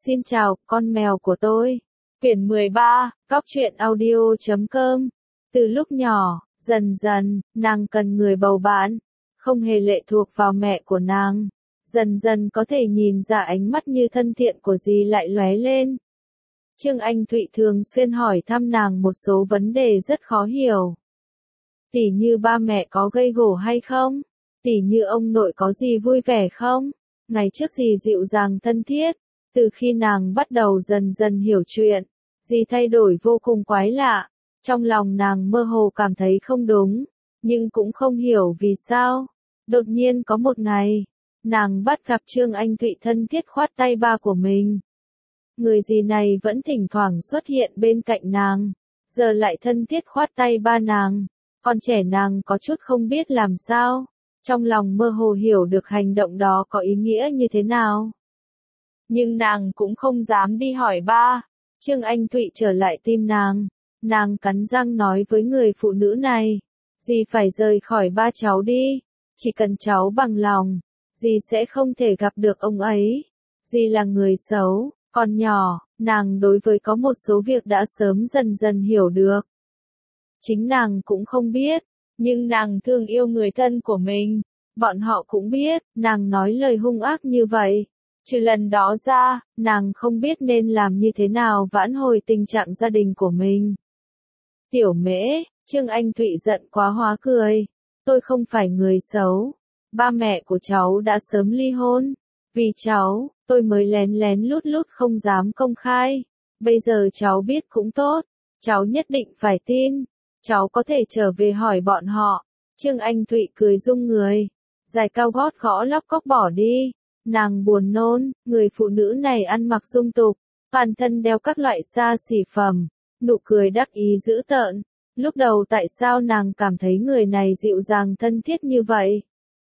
Xin chào, con mèo của tôi. Quyển 13, Cóc truyện audio.com. Từ lúc nhỏ, dần dần, nàng cần người bầu bạn, không hề lệ thuộc vào mẹ của nàng. Dần dần có thể nhìn ra ánh mắt như thân thiện của dì lại lóe lên. Trương Anh Thụy thường xuyên hỏi thăm nàng một số vấn đề rất khó hiểu. Tỉ như ba mẹ có gây gổ hay không? Tỉ như ông nội có gì vui vẻ không? Ngày trước dì dịu dàng thân thiết. Từ khi nàng bắt đầu dần dần hiểu chuyện, dì thay đổi vô cùng quái lạ. Trong lòng nàng mơ hồ cảm thấy không đúng, nhưng cũng không hiểu vì sao. Đột nhiên có một ngày, nàng bắt gặp Trương Anh Thụy thân thiết khoát tay ba của mình. Người dì này vẫn thỉnh thoảng xuất hiện bên cạnh nàng, giờ lại thân thiết khoát tay ba nàng. Con trẻ nàng có chút không biết làm sao, trong lòng mơ hồ hiểu được hành động đó có ý nghĩa như thế nào. Nhưng nàng cũng không dám đi hỏi ba. Trương Anh Thụy trở lại tim nàng cắn răng nói với người phụ nữ này, dì phải rời khỏi ba cháu đi, chỉ cần cháu bằng lòng, dì sẽ không thể gặp được ông ấy. Dì là người xấu, còn nhỏ, nàng đối với có một số việc đã sớm dần dần hiểu được. Chính nàng cũng không biết, nhưng nàng thương yêu người thân của mình, bọn họ cũng biết, nàng nói lời hung ác như vậy. Trừ lần đó ra, nàng không biết nên làm như thế nào vãn hồi tình trạng gia đình của mình. Tiểu Mễ, Trương Anh Thụy giận quá hóa cười. Tôi không phải người xấu. Ba mẹ của cháu đã sớm ly hôn. Vì cháu, tôi mới lén lén lút lút không dám công khai. Bây giờ cháu biết cũng tốt. Cháu nhất định phải tin. Cháu có thể trở về hỏi bọn họ. Trương Anh Thụy cười rung người. Giày cao gót gõ lóc cóc bỏ đi. Nàng buồn nôn, người phụ nữ này ăn mặc dung tục, toàn thân đeo các loại xa xỉ phẩm, nụ cười đắc ý dữ tợn. Lúc đầu tại sao nàng cảm thấy người này dịu dàng thân thiết như vậy?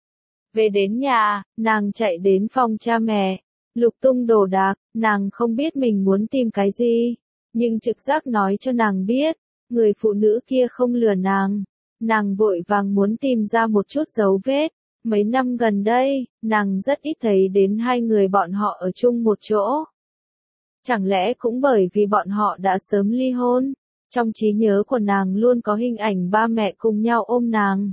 Về đến nhà, nàng chạy đến phòng cha mẹ, lục tung đồ đạc, nàng không biết mình muốn tìm cái gì, nhưng trực giác nói cho nàng biết, người phụ nữ kia không lừa nàng. Nàng vội vàng muốn tìm ra một chút dấu vết. Mấy năm gần đây, nàng rất ít thấy đến hai người bọn họ ở chung một chỗ. Chẳng lẽ cũng bởi vì bọn họ đã sớm ly hôn? Trong trí nhớ của nàng luôn có hình ảnh ba mẹ cùng nhau ôm nàng.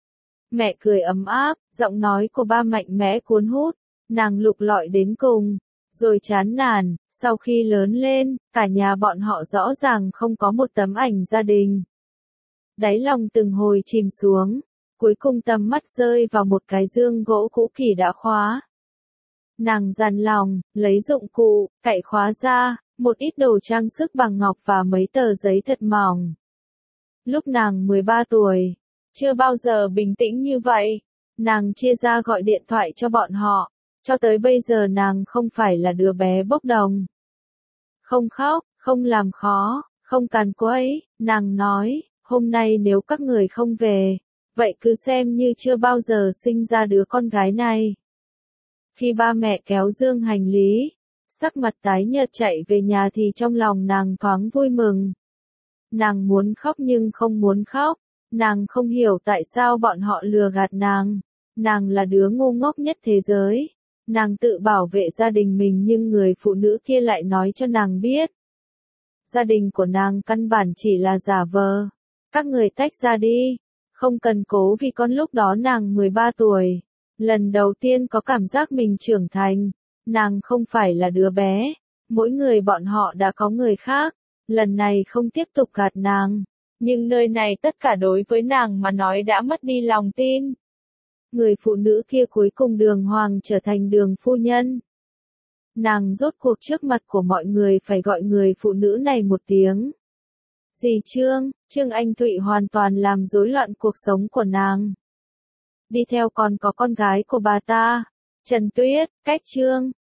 Mẹ cười ấm áp, giọng nói của ba mạnh mẽ cuốn hút, nàng lục lọi đến cùng, rồi chán nản. Sau khi lớn lên, cả nhà bọn họ rõ ràng không có một tấm ảnh gia đình. Đáy lòng từng hồi chìm xuống. Cuối cùng tầm mắt rơi vào một cái dương gỗ cũ kỹ đã khóa. Nàng dằn lòng, lấy dụng cụ, cạy khóa ra, một ít đồ trang sức bằng ngọc và mấy tờ giấy thật mỏng. Lúc nàng 13 tuổi, chưa bao giờ bình tĩnh như vậy, nàng chia ra gọi điện thoại cho bọn họ, cho tới bây giờ nàng không phải là đứa bé bốc đồng. Không khóc, không làm khó, không càn quấy, nàng nói, hôm nay nếu các người không về, vậy cứ xem như chưa bao giờ sinh ra đứa con gái này. Khi ba mẹ kéo dương hành lý, sắc mặt tái nhợt chạy về nhà thì trong lòng nàng thoáng vui mừng. Nàng muốn khóc nhưng không muốn khóc, nàng không hiểu tại sao bọn họ lừa gạt nàng. Nàng là đứa ngu ngốc nhất thế giới. Nàng tự bảo vệ gia đình mình nhưng người phụ nữ kia lại nói cho nàng biết. Gia đình của nàng căn bản chỉ là giả vờ. Các người tách ra đi. Không cần cố vì con lúc đó nàng 13 tuổi. Lần đầu tiên có cảm giác mình trưởng thành. Nàng không phải là đứa bé. Mỗi người bọn họ đã có người khác. Lần này không tiếp tục gạt nàng. Nhưng nơi này tất cả đối với nàng mà nói đã mất đi lòng tin. Người phụ nữ kia cuối cùng đường hoàng trở thành đường phu nhân. Nàng rốt cuộc trước mặt của mọi người phải gọi người phụ nữ này một tiếng. Dì Trương Anh Thụy hoàn toàn làm rối loạn cuộc sống của nàng. Đi theo còn có con gái của bà ta, Trần Tuyết, cách Trương